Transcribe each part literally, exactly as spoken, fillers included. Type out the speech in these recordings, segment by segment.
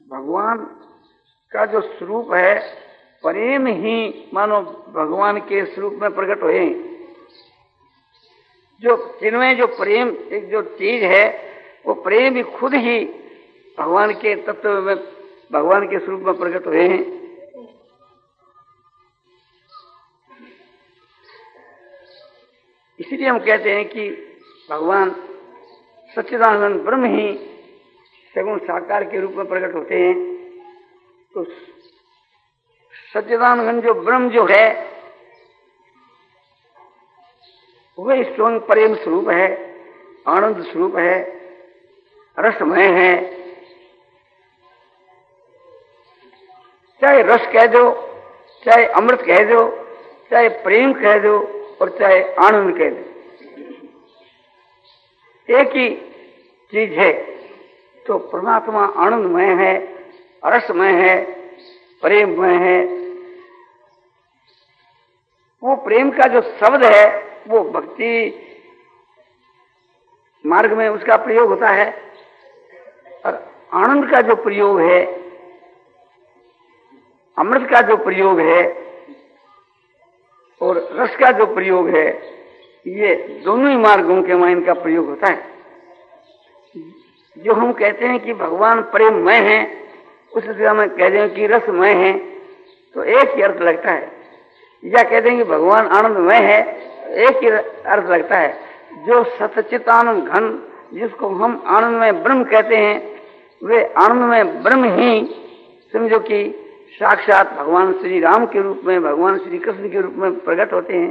भगवान का जो स्वरूप है प्रेम ही मानो भगवान के स्वरूप में प्रकट हुए। जो जिनमें जो प्रेम एक जो चीज है वो प्रेम ही खुद ही भगवान के तत्व में भगवान के स्वरूप में प्रकट हुए हैं। इसलिए हम कहते हैं कि भगवान सच्चिदानंद ब्रह्म ही सगुण साकार के रूप में प्रकट होते हैं। तो सच्चिदानंद जो ब्रह्म जो है वह स्वयं प्रेम स्वरूप है, आनंद स्वरूप है, रसमय है। चाहे रस कह दो, चाहे अमृत कह दो, चाहे प्रेम कह दो और चाहे आनंद कह दो, एक ही चीज है। तो परमात्मा आनंदमय है, रसमय है, प्रेममय है। वो प्रेम का जो शब्द है वो भक्ति मार्ग में उसका प्रयोग होता है, और आनंद का जो प्रयोग है, अमृत का जो प्रयोग है और रस का जो प्रयोग है, ये दोनों ही मार्गों के में इनका प्रयोग होता है। जो हम कहते हैं कि भगवान प्रेममय है, उस जगह में कह दें कि रसमय है तो एक ही अर्थ लगता है, या कहते हैं कि भगवान आनंदमय है एक ही अर्थ लगता है। जो सच्चिदानंद घन जिसको हम आनंदमय ब्रह्म कहते हैं, वे आनंदमय ब्रह्म ही समझो कि साक्षात भगवान श्री राम के रूप में, भगवान श्री कृष्ण के रूप में प्रकट होते हैं।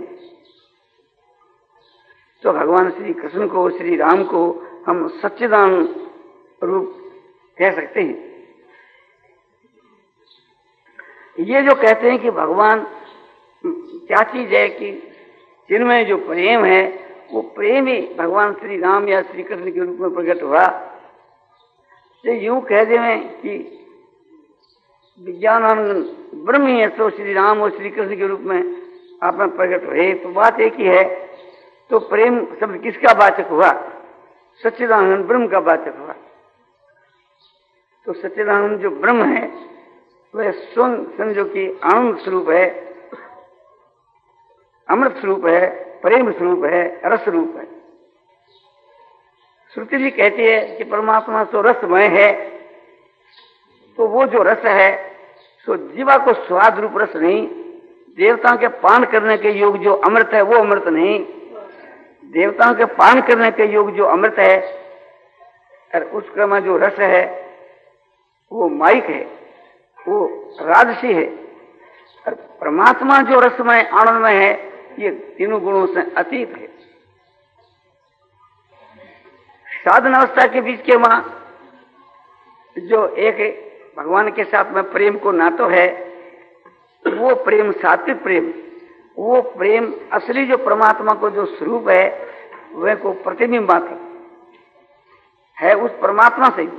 तो भगवान श्री कृष्ण को, श्री राम को हम सच्चिदानंद रूप कह सकते हैं। ये जो कहते हैं कि भगवान क्या चीज है कि जिनमें जो प्रेम है वो प्रेम ही भगवान श्री राम या श्री कृष्ण के रूप में प्रकट हुआ। तो यूं कह दें कि विज्ञानानंद ब्रह्म ही है, तो श्री राम और श्री कृष्ण के रूप में आप में प्रकट हुए, तो बात एक ही है। तो प्रेम शब्द किसका वाचक हुआ? सच्चिदानंद ब्रह्म का वाचक हुआ। तो सच्चिदानंद जो ब्रह्म है वह स्वयं समझो कि आनंद स्वरूप है, अमृत स्वरूप है, प्रेम स्वरूप है, रस स्वरूप है। श्रुति भी कहती है कि परमात्मा तो रसमय है। तो वो जो रस है सो जीवा को स्वाद रूप रस नहीं, देवताओं के पान करने के योग जो अमृत है वो अमृत नहीं, देवताओं के पान करने के योग जो अमृत है और उसका में जो रस है वो माइक है, वो राजसी है। और परमात्मा जो रसमय आनंदमय है ये तीनों गुणों से अतीत है। साधन अवस्था के बीच के मां जो एक भगवान के साथ में प्रेम को नातो है वो प्रेम सात्विक प्रेम, वो प्रेम असली जो परमात्मा को जो स्वरूप है वह को प्रतिबिंबात है उस परमात्मा से।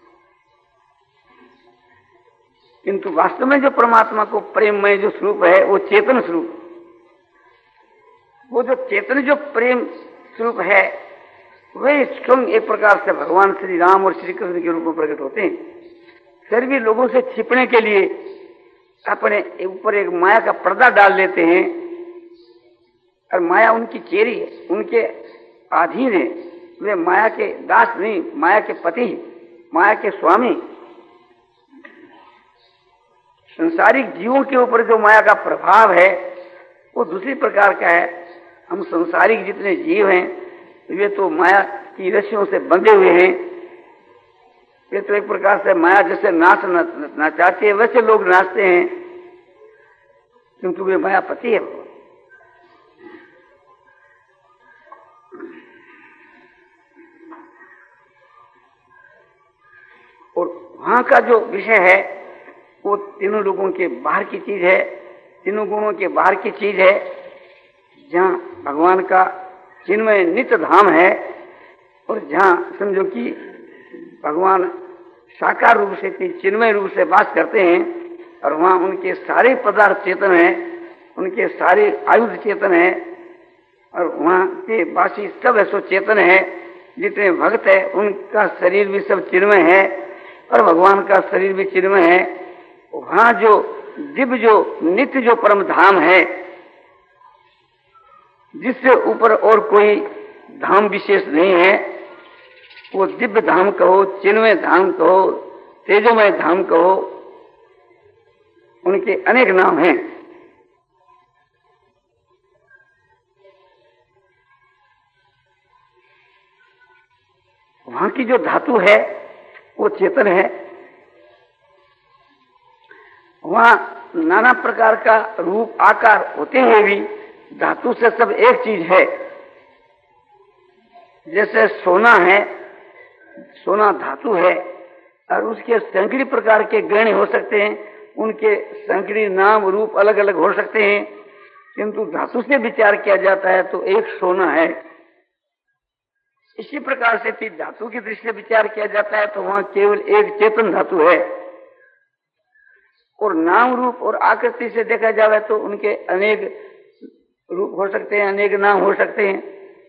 किंतु वास्तव में जो परमात्मा को प्रेममय जो स्वरूप है वो चेतन स्वरूप, वो जो चेतन जो प्रेम स्वरूप है वही स्वयं एक प्रकार से भगवान श्री राम और श्री कृष्ण के रूप में प्रकट होते हैं। फिर भी लोगों से छिपने के लिए अपने ऊपर एक माया का पर्दा डाल लेते हैं, और माया उनकी चेरी है, उनके अधीन है, वे माया के दास नहीं, माया के पति, माया के स्वामी। संसारिक जीवों के ऊपर जो माया का प्रभाव है वो दूसरी प्रकार का है। हम संसारिक जितने जीव हैं वे तो माया की रस्सियों से बंधे हुए हैं, वे तो एक प्रकार से माया जैसे नाच ना चाहती है वैसे लोग नाचते हैं, किंतु वे मायापति है। और वहां का जो विषय है वो तीनों लोगों के बाहर की चीज है, तीनों गुणों के बाहर की चीज है, जहां भगवान का चिन्मय नित्य धाम है और जहां समझो कि भगवान साकार रूप से चिन्मय रूप से वास करते हैं, और वहां उनके सारे पदार्थ चेतन है, उनके सारे आयुध चेतन है, और वहां के वासी सब ऐसो चेतन है। जितने भक्त है उनका शरीर भी सब चिन्मय है, और भगवान का शरीर भी चिन्मय है। वहां जो दिव्य जो नित्य जो परम धाम है, जिससे ऊपर और कोई धाम विशेष नहीं है, वो दिव्य धाम कहो, चिन्मय धाम कहो, तेजोमय धाम कहो, उनके अनेक नाम हैं। वहां की जो धातु है वो चेतन है। वहां नाना प्रकार का रूप आकार होते हुए भी धातु से सब एक चीज है। जैसे सोना है, सोना धातु है और उसके सैकड़ों प्रकार के गहने हो सकते हैं, उनके सैकड़ों नाम रूप अलग अलग हो सकते हैं, किंतु धातु से विचार किया जाता है तो एक सोना है। इसी प्रकार से फिर धातु की दृष्टि से विचार किया जाता है तो वहां केवल एक चेतन धातु है। और नाम रूप और आकृति से देखा जाए तो उनके अनेक रूप हो सकते हैं, अनेक नाम हो सकते हैं।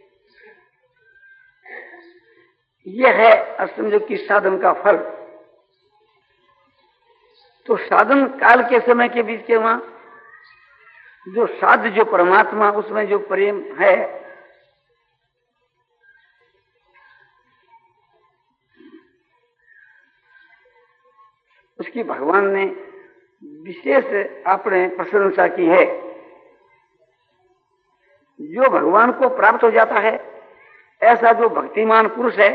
यह है असमझो की साधन का फल। तो साधन काल के समय के बीच के वहां जो साध्य जो परमात्मा, उसमें जो प्रेम है, उसकी भगवान ने विशेष अपने प्रशंसा की है। जो भगवान को प्राप्त हो जाता है, ऐसा जो भक्तिमान पुरुष है,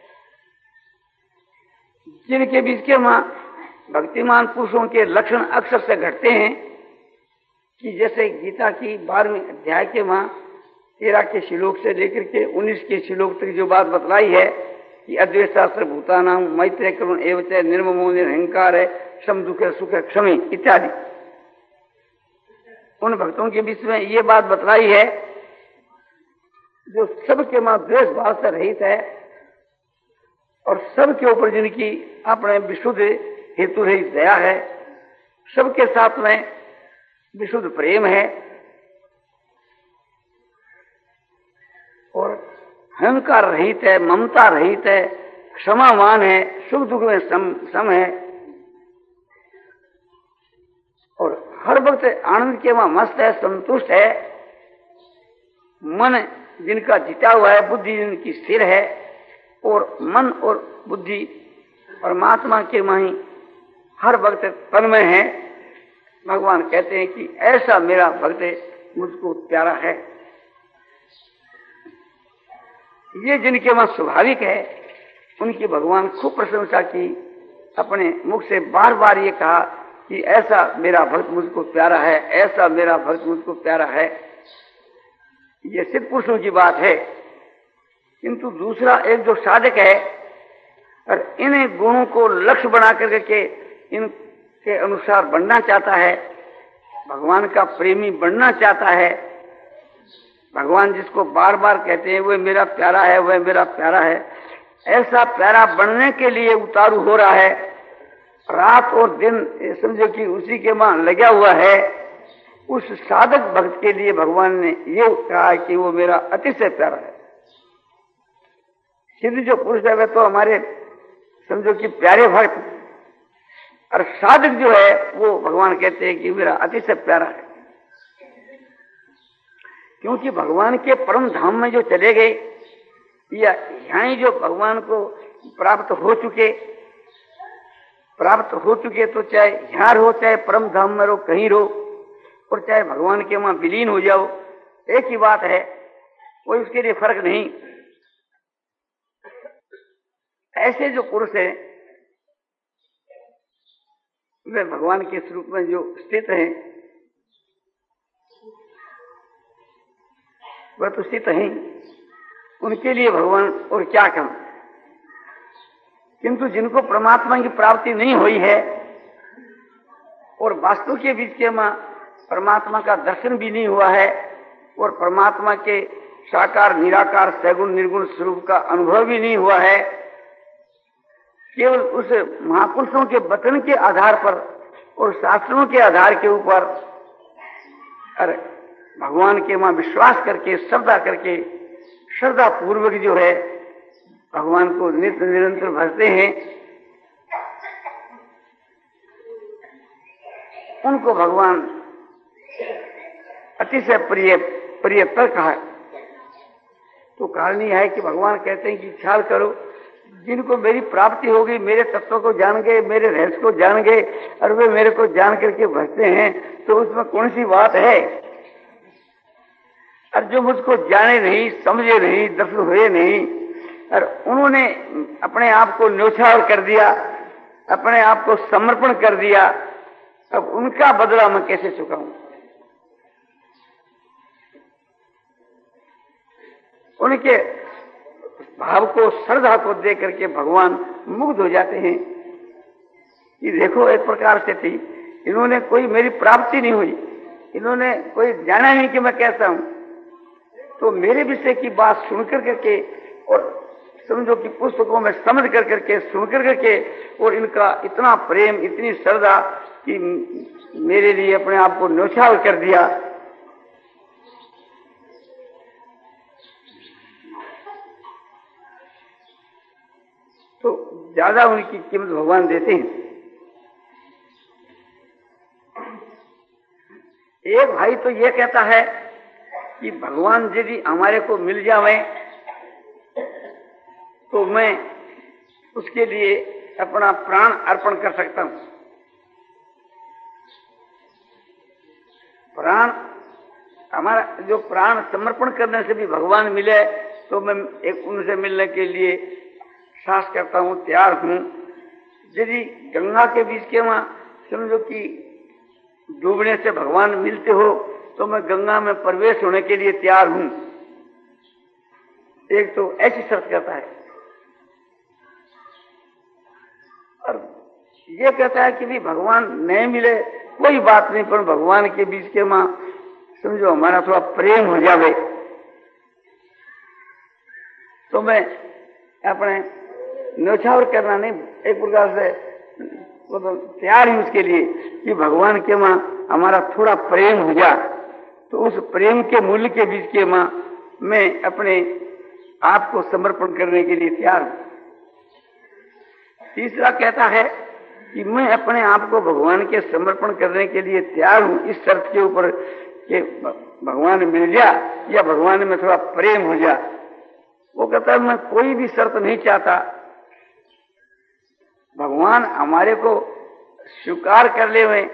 जिनके बीच के वहां भक्तिमान पुरुषों के लक्षण अक्षर से घटते हैं कि जैसे गीता की बारहवीं अध्याय के वहां तेरह के श्लोक से लेकर के उन्नीस के श्लोक तक जो बात बतलाई है कि अद्वेषा सर्वभूतानां मैत्री करुण एवं च निर्ममो निरहंकार है, सम दुख सुख क्षमी इत्यादि, उन भक्तों के बीच में ये बात बतलाई है जो सबके मां द्वेष भाव से रहित है और सबके ऊपर जिनकी अपने विशुद्ध हेतु रहित दया है, सबके साथ में विशुद्ध प्रेम है और अहंकार रहित है, ममता रहित है, क्षमावान है, सुख दुख में सम, सम है और हर वक्त आनंद के वहां मस्त है, संतुष्ट है। मन जिनका जीता हुआ है, बुद्धि जिनकी स्थिर है और मन और बुद्धि परमात्मा के माही हर वक्त तन्मय है। भगवान कहते हैं कि ऐसा मेरा भक्त मुझको प्यारा है। ये जिनके वहां स्वाभाविक है, उनकी भगवान खूब प्रशंसा की, अपने मुख से बार बार ये कहा कि ऐसा मेरा भक्त मुझको प्यारा है, ऐसा मेरा भक्त मुझको प्यारा है। ये सिद्ध पुरुषों की बात है। किंतु दूसरा एक जो साधक है और इन गुणों को लक्ष्य बना करके इनके अनुसार बनना चाहता है, भगवान का प्रेमी बनना चाहता है, भगवान जिसको बार बार कहते हैं वह मेरा प्यारा है, वह मेरा प्यारा है, ऐसा प्यारा बनने के लिए उतारू हो रहा है, रात और दिन समझो कि उसी के मां लगा हुआ है। उस साधक भक्त के लिए भगवान ने ये कहा है कि वो मेरा अतिशय प्यारा है। सिद्ध जो पुरुष है वह तो हमारे समझो कि प्यारे भक्त, और साधक जो है वो भगवान कहते हैं कि मेरा अतिशय प्यारा है। क्योंकि भगवान के परम धाम में जो चले गए या यहाँ जो भगवान को प्राप्त हो चुके प्राप्त हो चुके तो चाहे यहाँ रहो, चाहे परम धाम में रहो, कहीं रहो, और चाहे भगवान के वहां विलीन हो जाओ, एक ही बात है, कोई उसके लिए फर्क नहीं। ऐसे जो पुरुष है वे भगवान के स्वरूप में जो स्थित हैं वह तो स्थित हैं, उनके लिए भगवान और क्या कम। किंतु जिनको परमात्मा की प्राप्ति नहीं हुई है और वास्तु के बीच के मां परमात्मा का दर्शन भी नहीं हुआ है और परमात्मा के साकार निराकार सगुण निर्गुण स्वरूप का अनुभव भी नहीं हुआ है, केवल उस महापुरुषों के वचन के आधार पर और शास्त्रों के आधार के ऊपर अरे भगवान के वहां विश्वास करके श्रद्धा करके श्रद्धा पूर्वक जो है भगवान को नित्य निरंतर भजते हैं, उनको भगवान अतिशय प्रिय प्रियतर कहा। तो कारण यह है कि भगवान कहते हैं कि ख्याल करो, जिनको मेरी प्राप्ति होगी, मेरे तत्व को जान गए, मेरे रहस्य को जान गए और वे मेरे को जान करके भजते हैं, तो उसमें कौन सी बात है। और जो मुझको जाने नहीं, समझे नहीं, दर्शन हुए नहीं और उन्होंने अपने आप को न्योछावर कर दिया, अपने आप को समर्पण कर दिया, अब उनका बदला मैं कैसे चुकाऊं। उनके भाव को, श्रद्धा को देख करके भगवान मुग्ध हो जाते हैं कि देखो एक प्रकार से थी, इन्होंने कोई मेरी प्राप्ति नहीं हुई, इन्होंने कोई जाना नहीं कि मैं कैसा हूं, तो मेरे विषय की बात सुनकर करके और समझो कि पुस्तकों में समझ कर करके सुनकर करके और इनका इतना प्रेम, इतनी श्रद्धा कि मेरे लिए अपने आप को न्योछावर कर दिया। तो ज्यादा उनकी कीमत भगवान देते हैं। एक भाई तो ये कहता है कि भगवान यदि हमारे को मिल जावे तो मैं उसके लिए अपना प्राण अर्पण कर सकता हूं। प्राण, हमारा जो प्राण समर्पण करने से भी भगवान मिले तो मैं एक उनसे मिलने के लिए साहस करता हूं, तैयार हूं। यदि गंगा के बीच के वहां समझो कि डूबने से भगवान मिलते हो तो मैं गंगा में प्रवेश होने के लिए तैयार हूं। एक तो ऐसी शर्त करता है और ये कहता है कि भी भगवान नहीं मिले कोई बात नहीं, पर भगवान के बीच के वहां समझो हमारा थोड़ा प्रेम हो जावे तो मैं अपने न्योछावर करना नहीं, एक प्रकार से तो तैयार हूं उसके लिए कि भगवान के वहां हमारा थोड़ा प्रेम हो जा, तो उस प्रेम के मूल्य के बीच के वहां मैं अपने आप को समर्पण करने के लिए तैयार हूं। तीसरा कहता है कि मैं अपने आप को भगवान के समर्पण करने के लिए तैयार हूं इस शर्त के ऊपर कि भगवान मिल जा या भगवान में थोड़ा प्रेम हो जा। वो कहता है मैं कोई भी शर्त नहीं चाहता, भगवान हमारे को स्वीकार कर ले हुए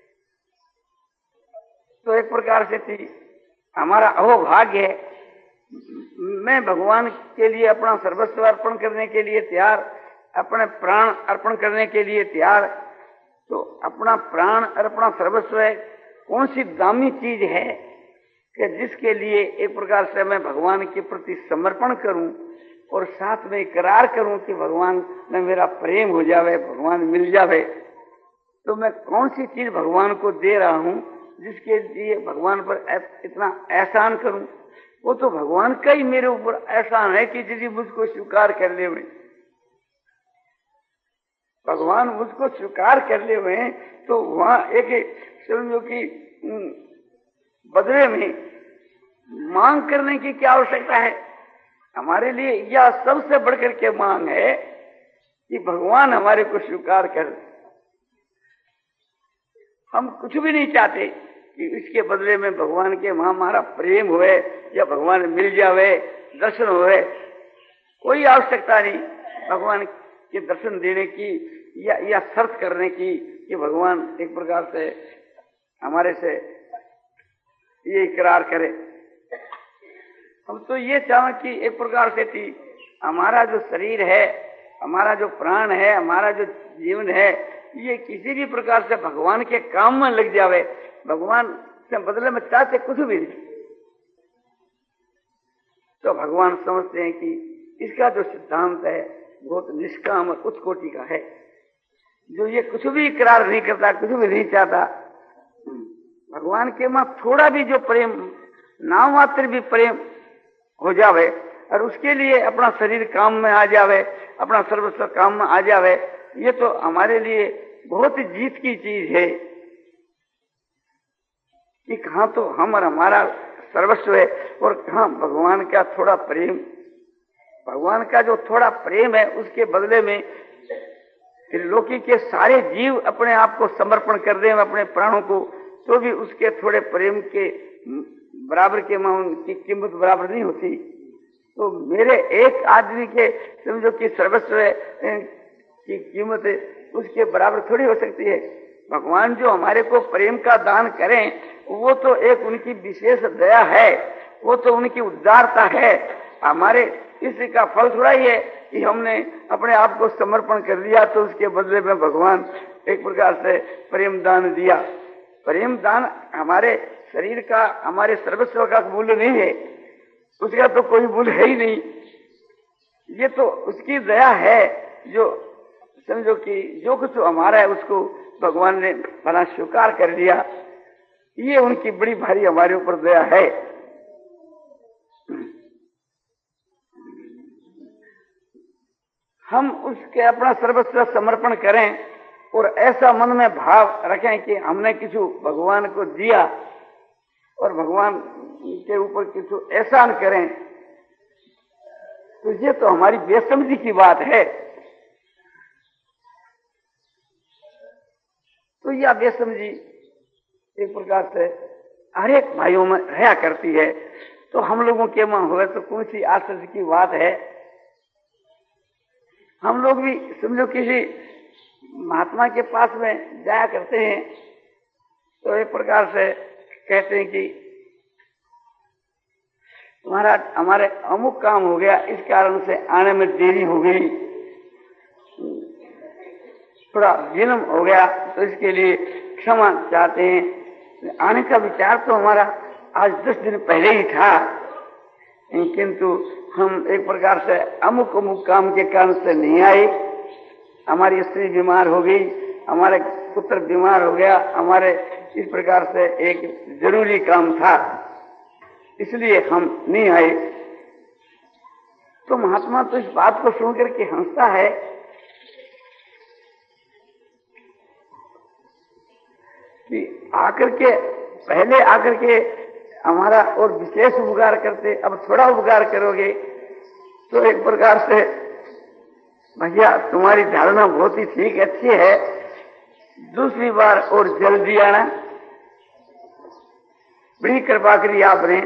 तो एक प्रकार से थी हमारा अहोभाग्य है। मैं भगवान के लिए अपना सर्वस्व अर्पण करने के लिए तैयार, अपने प्राण अर्पण करने के लिए तैयार। तो अपना प्राण और अपना सर्वस्व है कौन सी दामी चीज है कि जिसके लिए एक प्रकार से मैं भगवान के प्रति समर्पण करूं और साथ में इकरार करूं कि भगवान में मेरा प्रेम हो जावे, भगवान मिल जावे। तो मैं कौन सी चीज भगवान को दे रहा हूं जिसके लिए भगवान पर इतना एहसान करूं। वो तो भगवान का ही मेरे ऊपर एहसान है कि यदि मुझको स्वीकार कर ले हुए, भगवान मुझको स्वीकार कर ले हुए तो वहां एक समझो कि बदले में मांग करने की क्या आवश्यकता है। हमारे लिए यह सबसे बढ़कर के मांग है कि भगवान हमारे को स्वीकार कर। हम कुछ भी नहीं चाहते कि इसके बदले में भगवान के वहां हमारा प्रेम हुए या भगवान मिल जावे, दर्शन हुए, कोई आवश्यकता नहीं भगवान के दर्शन देने की या या शर्त करने की कि भगवान एक प्रकार से हमारे से ये इकरार करे। हम तो ये चाहें कि एक प्रकार से थी हमारा जो शरीर है, हमारा जो प्राण है, हमारा जो जीवन है, ये किसी भी प्रकार से भगवान के काम में लग जावे। भगवान से बदले में चाहते कुछ भी नहीं। तो भगवान समझते हैं कि इसका जो सिद्धांत है बहुत निष्काम और उच्च कोटि का है। जो ये कुछ भी इकरार नहीं करता, कुछ भी नहीं चाहता, भगवान के मां थोड़ा भी जो प्रेम, नाम मात्र भी प्रेम हो जावे और उसके लिए अपना शरीर काम में आ जावे, अपना सर्वस्व काम में आ जावे, ये तो हमारे लिए बहुत ही जीत की चीज है कि कहां तो हम और हमारा सर्वस्व है और कहां भगवान का थोड़ा प्रेम। भगवान का जो थोड़ा प्रेम है उसके बदले में त्रिलोकी के सारे जीव अपने आप को समर्पण कर दें अपने प्राणों को, तो भी उसके थोड़े प्रेम के बराबर के मां उनकी कीमत बराबर नहीं होती। तो मेरे एक आदमी के समझो कि सर्वस्व की कीमत उसके बराबर थोड़ी हो सकती है। भगवान जो हमारे को प्रेम का दान करें वो तो एक उनकी विशेष दया है, वो तो उनकी उदारता है। हमारे इसका फल थोड़ा ही है कि हमने अपने आप को समर्पण कर दिया तो उसके बदले में भगवान एक प्रकार से प्रेम दान दिया। प्रेम दान हमारे शरीर का, हमारे सर्वस्व का मूल्य नहीं है, उसका तो कोई मूल्य है ही नहीं। ये तो उसकी दया है जो समझो कि जो कुछ हमारा है उसको भगवान ने भला स्वीकार कर लिया। ये उनकी बड़ी भारी हमारे ऊपर दया है। हम उसके अपना सर्वस्व समर्पण करें और ऐसा मन में भाव रखें कि हमने किसी भगवान को दिया और भगवान के ऊपर किसी एहसान करें, तो ये तो हमारी बेसमझी की बात है। तो यह बेसमझी एक प्रकार से हर एक भाइयों में रहा करती है। तो हम लोगों के मन हुए तो कौन सी आश्चर्य की बात है। हम लोग भी समझो किसी महात्मा के पास में जाया करते हैं तो एक प्रकार से कहते हैं कि तुम्हारा हमारे अमुक काम हो गया, इस कारण से आने में देरी हो गई, थोड़ा विलम्ब हो गया, तो इसके लिए क्षमा चाहते हैं। आने का विचार तो हमारा आज दस दिन पहले ही था, किंतु हम एक प्रकार से अमुक अमुक काम के कारण से नहीं आए। हमारी स्त्री बीमार हो गई, हमारे पुत्र बीमार हो गया, हमारे इस प्रकार से एक जरूरी काम था, इसलिए हम नहीं आए। तो महात्मा तो इस बात को सुन करके हंसता है कि आकर के पहले आकर के हमारा और विशेष उपकार करते, अब थोड़ा उपकार करोगे। तो एक प्रकार से भैया तुम्हारी धारणा बहुत ही ठीक अच्छी है, दूसरी बार और जल्दी आना, बड़ी कृपा करी आपने।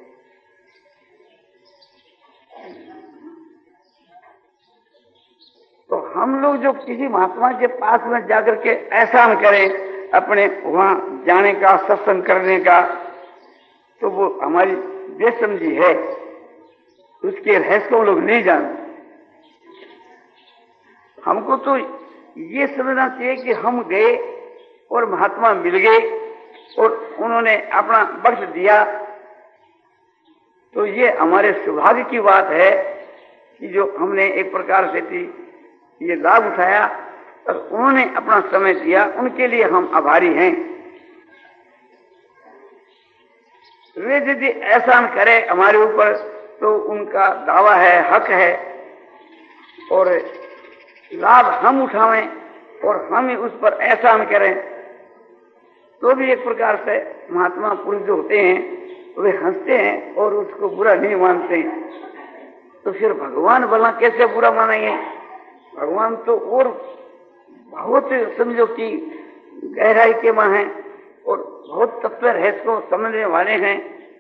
तो हम लोग जो किसी महात्मा के पास में जाकर के एहसान करें अपने वहां जाने का, सत्संग करने का, तो वो हमारी बेसमझी है, उसके रहस्य को लोग नहीं जानते। हमको तो ये समझना चाहिए कि हम गए और महात्मा मिल गए और उन्होंने अपना बख्श दिया, तो ये हमारे सौभाग्य की बात है कि जो हमने एक प्रकार से थी ये लाभ उठाया और उन्होंने अपना समय दिया, उनके लिए हम आभारी हैं। वे यदि एहसान करे हमारे ऊपर तो उनका दावा है, हक है, और लाभ हम उठावें और हम ही उस पर एहसान करें तो भी एक प्रकार से महात्मा पुरुष जो होते हैं वे हंसते हैं और उसको बुरा नहीं मानते हैं। तो फिर भगवान भला कैसे बुरा मानेंगे? भगवान तो और बहुत समझो कि गहराई के मां हैं और बहुत तत्व रहस्य को समझने वाले हैं।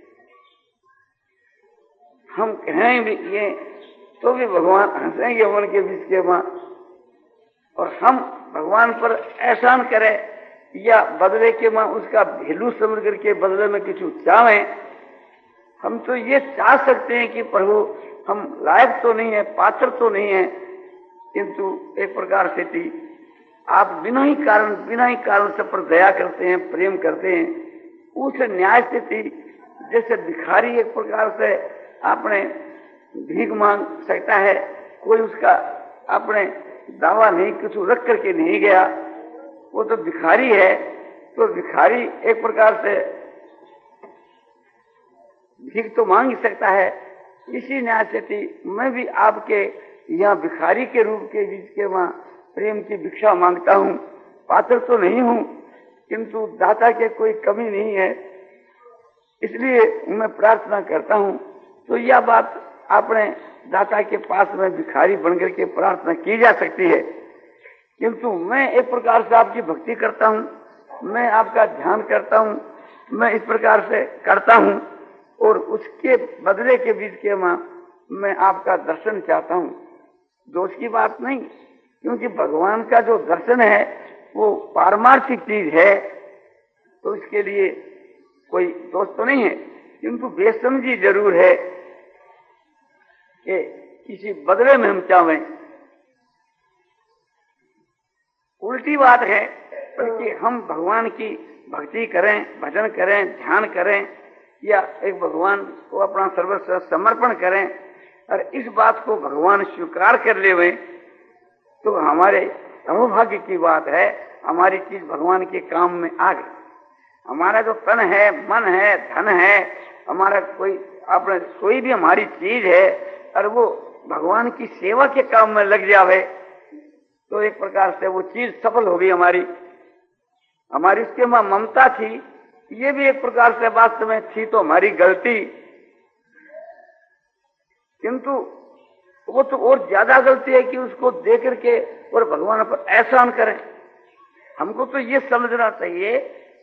हम कहें भी ये तो भी भगवान हंसेंगे मन के बीच के मां, और हम भगवान पर एहसान करें या बदले के मां उसका वैल्यू समझ करके बदले में कुछ चाहें। हम तो ये चाह सकते हैं कि प्रभु हम लायक तो नहीं है, पात्र तो नहीं है, किंतु एक प्रकार से थी आप बिना ही कारण बिना ही कारण सब पर दया करते हैं, प्रेम करते हैं। उस न्याय से थी जैसे भिखारी एक प्रकार से अपने भीख मांग सकता है, कोई उसका अपने दावा नहीं कुछ रख करके नहीं गया, वो तो भिखारी है। तो भिखारी एक प्रकार से भीख तो मांग ही सकता है। इसी न्याय से थी मैं भी आपके यहाँ भिखारी के रूप के बीच के वहां प्रेम की भिक्षा मांगता हूँ। पात्र तो नहीं हूँ किंतु दाता के कोई कमी नहीं है, इसलिए मैं प्रार्थना करता हूँ। तो यह बात अपने दाता के पास में भिखारी बनकर के प्रार्थना की जा सकती है। किंतु मैं एक प्रकार से आपकी भक्ति करता हूँ, मैं आपका ध्यान करता हूँ, मैं इस प्रकार से करता हूँ और उसके बदले के बीच के मां मैं आपका दर्शन चाहता हूँ। दोष की बात नहीं, क्योंकि भगवान का जो दर्शन है वो पारमार्थिक चीज है, तो इसके लिए कोई दोष तो नहीं है, किंतु बेसमझी जरूर है कि किसी बदले में हम चाहें। उल्टी बात है, बल्कि हम भगवान की भक्ति करें, भजन करें, ध्यान करें या एक भगवान को अपना सर्वस्व समर्पण करें और इस बात को भगवान स्वीकार कर ले तो हमारे सौभाग्य की बात है, हमारी चीज भगवान के काम में आ गई। हमारा जो तन है, मन है, धन है, हमारा कोई अपने कोई भी हमारी चीज है और वो भगवान की सेवा के काम में लग जावे तो एक प्रकार से वो चीज सफल हो गई हमारी। हमारी उसके मां ममता थी, ये भी एक प्रकार से वास्तव में थी तो हमारी गलती, किंतु वो तो और ज्यादा गलती है कि उसको देख करके और भगवान पर एहसान करें। हमको तो ये समझना चाहिए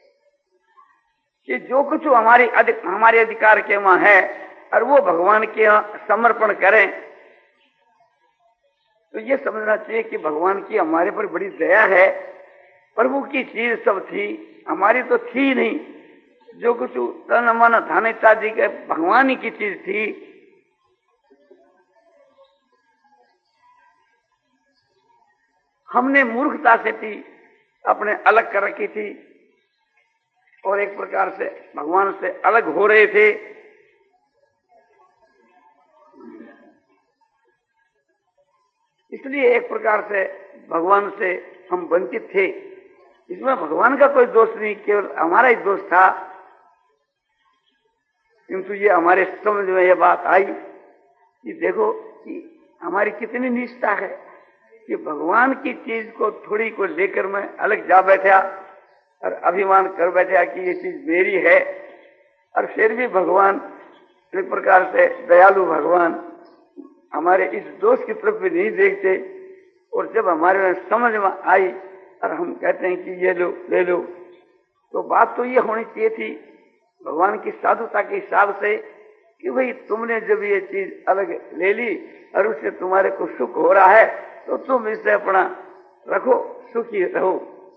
कि जो कुछ हमारी अधिक, हमारे अधिकार के वहां है और वो भगवान के यहाँ समर्पण करें, तो ये समझना चाहिए कि भगवान की हमारे पर बड़ी दया है। प्रभु की चीज सब थी, हमारी तो थी नहीं। जो कुछ तन मन धन इत्यादि के भगवान ही की चीज थी। हमने मूर्खता से थी अपने अलग कर रखी थी और एक प्रकार से भगवान से अलग हो रहे थे। इसलिए एक प्रकार से भगवान से हम वंचित थे। इसमें भगवान का कोई दोष नहीं, केवल हमारा ही दोष था। किंतु ये हमारे समझ में ये बात आई कि देखो कि हमारी कितनी निष्ठा है कि भगवान की चीज को थोड़ी को लेकर मैं अलग जा बैठा और अभिमान कर बैठा कि ये चीज मेरी है। और फिर भी भगवान एक प्रकार से दयालु भगवान हमारे इस दोष की तरफ भी नहीं देखते और जब हमारे समझ में आई और हम कहते हैं कि ये लो ले लो, तो बात तो ये होनी चाहिए थी भगवान की साधुता के हिसाब से कि भाई तुमने जब ये चीज अलग ले ली और उससे तुम्हारे को सुख हो रहा है तो तुम इसे अपना रखो, सुखी रहो।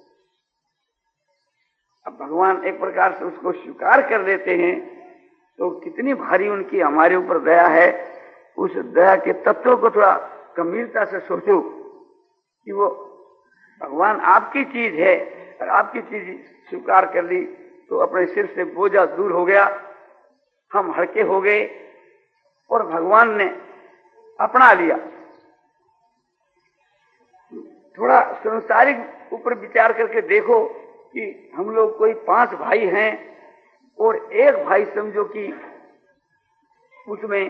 अब भगवान एक प्रकार से उसको स्वीकार कर लेते हैं तो कितनी भारी उनकी हमारे ऊपर दया है। उस दया के तत्व को थोड़ा गंभीरता से सोचो कि वो भगवान आपकी चीज है और आपकी चीज स्वीकार कर ली तो अपने सिर से बोझा दूर हो गया, हम हल्के हो गए और भगवान ने अपना लिया। थोड़ा संसारिक ऊपर विचार करके देखो कि हम लोग कोई पांच भाई हैं और एक भाई समझो कि उसमें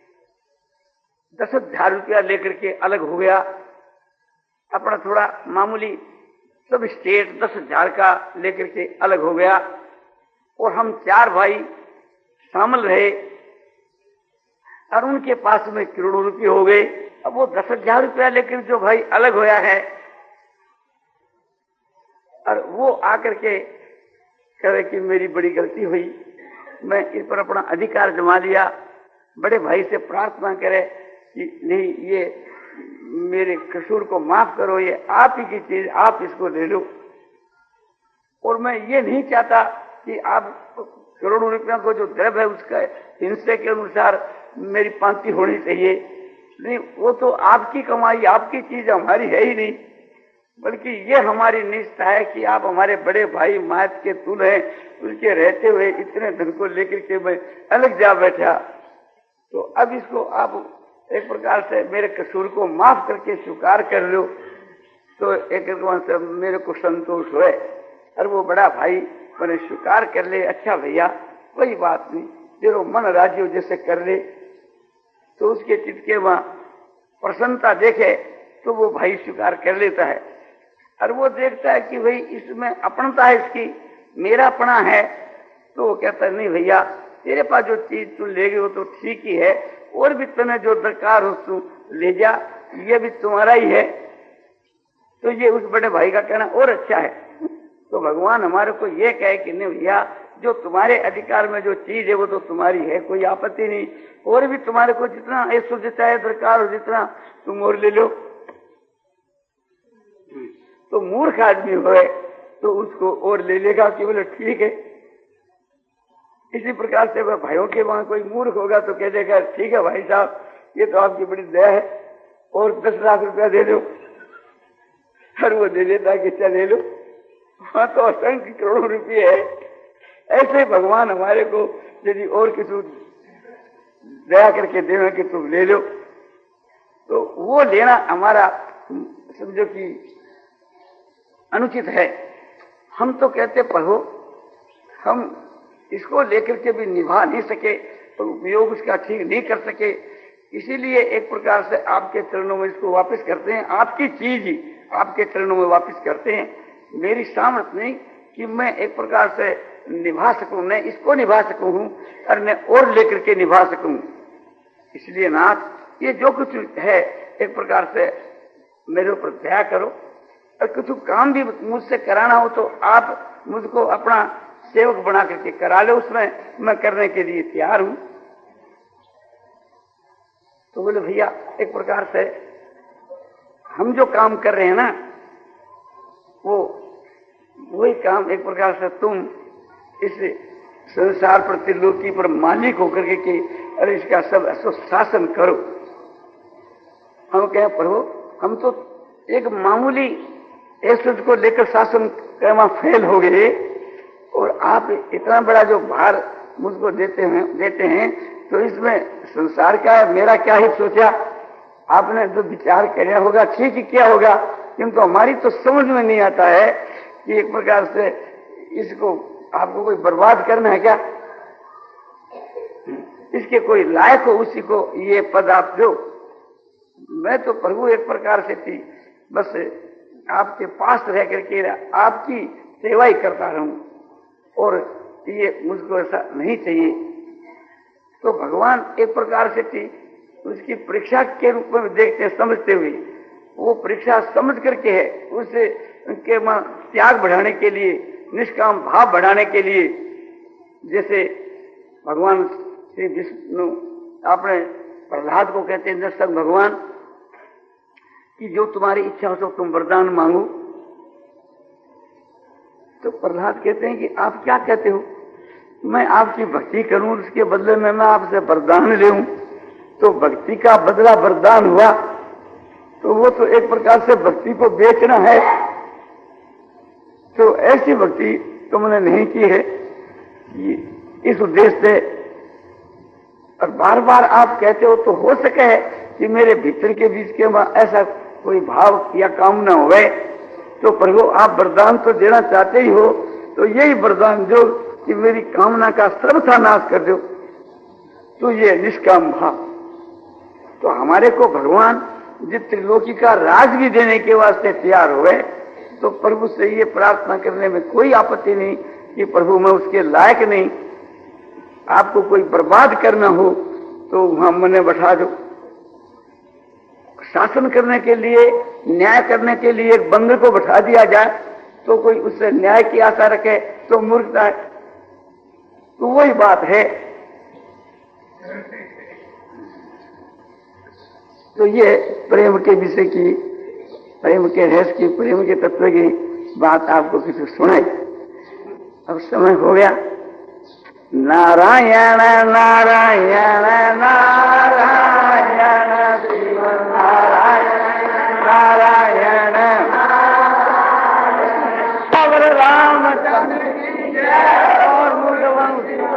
दस हजार रुपया लेकर के अलग हो गया, अपना थोड़ा मामूली सब स्टेट दस हजार का लेकर के अलग हो गया और हम चार भाई शामिल रहे और उनके पास में करोड़ों रुपये हो गए। अब वो दस हजार रुपया लेकर जो भाई अलग होया है और वो आकर के कहे कि मेरी बड़ी गलती हुई, मैं इस पर अपना अधिकार जमा लिया, बड़े भाई से प्रार्थना करे कि नहीं ये मेरे कसूर को माफ करो, ये आप ही की चीज, आप इसको ले लो। और मैं ये नहीं चाहता कि आप करोड़ों रुपया को जो द्रव्य है उसका हिस्से के अनुसार मेरी पांति होनी चाहिए, नहीं, वो तो आपकी कमाई, आपकी चीज हमारी है ही नहीं, बल्कि ये हमारी निष्ठा है कि आप हमारे बड़े भाई मात के तुल हैं, उसके रहते हुए इतने धन को लेकर के मैं अलग जा बैठा, तो अब इसको आप एक प्रकार से मेरे कसूर को माफ करके स्वीकार कर लो तो एक से मेरे को संतोष हुए। और वो बड़ा भाई मैंने स्वीकार कर ले, अच्छा भैया कोई बात नहीं, जो मन राजी हो जैसे कर ले। तो उसके चित्त के वहां प्रसन्नता देखे तो वो भाई स्वीकार कर लेता है और वो देखता है कि भाई इसमें अपनता है, इसकी मेरापना है, तो वो कहता है नहीं भैया तेरे पास जो चीज तू ले गई वो तो ठीक ही है, और भी तुम्हें जो दरकार हो तू ले जा, ये भी तुम्हारा ही है। तो ये उस बड़े भाई का कहना और अच्छा है। तो भगवान हमारे को ये कहे कि नहीं भैया, जो तुम्हारे अधिकार में जो चीज है वो तो तुम्हारी है, कोई आपत्ति नहीं, और भी तुम्हारे को जितना ऐश्वर्य चाहे दरकार हो जितना तुम और ले लो। तो मूर्ख आदमी होए तो उसको और ले लेगा कि बोले ठीक है। इसी प्रकार से वह भाइयों के वहां कोई मूर्ख होगा तो कह देगा ठीक है भाई साहब, ये तो आपकी बड़ी दया है, और दस लाख रुपया दे दो। हर वो दे देता कि चल ले लो, वहां तो असंख्य करोड़ों रुपये है। ऐसे भगवान हमारे को यदि और किसी दया करके देवे कि तुम ले लो, तो वो लेना हमारा समझो कि अनुचित है। हम तो कहते प्रभु हम इसको लेकर के भी निभा नहीं सके और उपयोग उसका ठीक नहीं कर सके, इसीलिए एक प्रकार से आपके चरणों में इसको वापस करते हैं। आपकी चीज ही आपके चरणों में वापस करते हैं। मेरी सामर्थ्य नहीं कि मैं एक प्रकार से निभा सकूं, न इसको निभा सकूं और न और लेकर के निभा सकूं। इसलिए नाथ ये जो कुछ है एक प्रकार से मेरे ऊपर दया करो, और कुछ काम भी मुझसे कराना हो तो आप मुझको अपना सेवक बना करके करा लो, उसमें मैं करने के लिए तैयार हूं। तो बोले भैया एक प्रकार से हम जो काम कर रहे हैं ना, वो वही काम एक प्रकार से तुम इस संसार पर त्रिलोकी पर मालिक होकर के कि अरे इसका सब शासन करो। हम कहें प्रभु हम तो एक मामूली ऐश्वर्य को लेकर शासन करना फेल हो गए, और आप इतना बड़ा जो भार मुझको देते हैं देते हैं तो इसमें संसार का है, मेरा क्या ही सोचा। आपने जो विचार किया होगा ठीक ही क्या होगा, किंतु हमारी तो समझ में नहीं आता है कि एक प्रकार से इसको आपको कोई बर्बाद करना है क्या, इसके कोई लायक हो उसी को ये पद आप दो। मैं तो प्रभु एक प्रकार से थी बस आपके पास रह करके आपकी सेवा ही करता रहूं, और ये मुझको ऐसा नहीं चाहिए। तो भगवान एक प्रकार से थी उसकी परीक्षा के रूप में देखते समझते हुए, वो परीक्षा समझ करके है उसे उनके त्याग बढ़ाने के लिए, निष्काम भाव बढ़ाने के लिए। जैसे भगवान श्री विष्णु आपने प्रहलाद को कहते हैं दर्शक भगवान कि जो तुम्हारी इच्छा हो तो तुम वरदान मांगो। तो प्रहलाद कहते हैं कि आप क्या कहते हो, मैं आपकी भक्ति करूं उसके बदले में मैं आपसे वरदान लेऊं, तो भक्ति का बदला वरदान हुआ तो वो तो एक प्रकार से भक्ति को बेचना है। तो ऐसी भक्ति तुमने नहीं की है इस उद्देश्य से। और बार बार आप कहते हो तो हो सके है कि मेरे भीतर के बीच के ऐसा कोई भाव या कामना हुए, तो प्रभु आप वरदान तो देना चाहते ही हो, तो यही वरदान जो कि मेरी कामना का सर्वथा नाश कर दो, तो ये निष्काम भाव। तो हमारे को भगवान जिस त्रिलोकी का राज भी देने के वास्ते तैयार हुए, तो प्रभु से ये प्रार्थना करने में कोई आपत्ति नहीं कि प्रभु मैं उसके लायक नहीं, आपको कोई बर्बाद करना हो तो वहां मने बैठा दो। शासन करने के लिए, न्याय करने के लिए एक बंदर को बैठा दिया जाए तो कोई उससे न्याय की आशा रखे तो मूर्खता है। तो वही बात है। तो ये प्रेम के विषय की, प्रेम के रहस्य की, प्रेम के तत्व की बात आपको किसी सुनाई। अब समय हो गया। नारायण नारायण नारायण शिव नारायण नारायण नारायण रामचंद्र और मुझ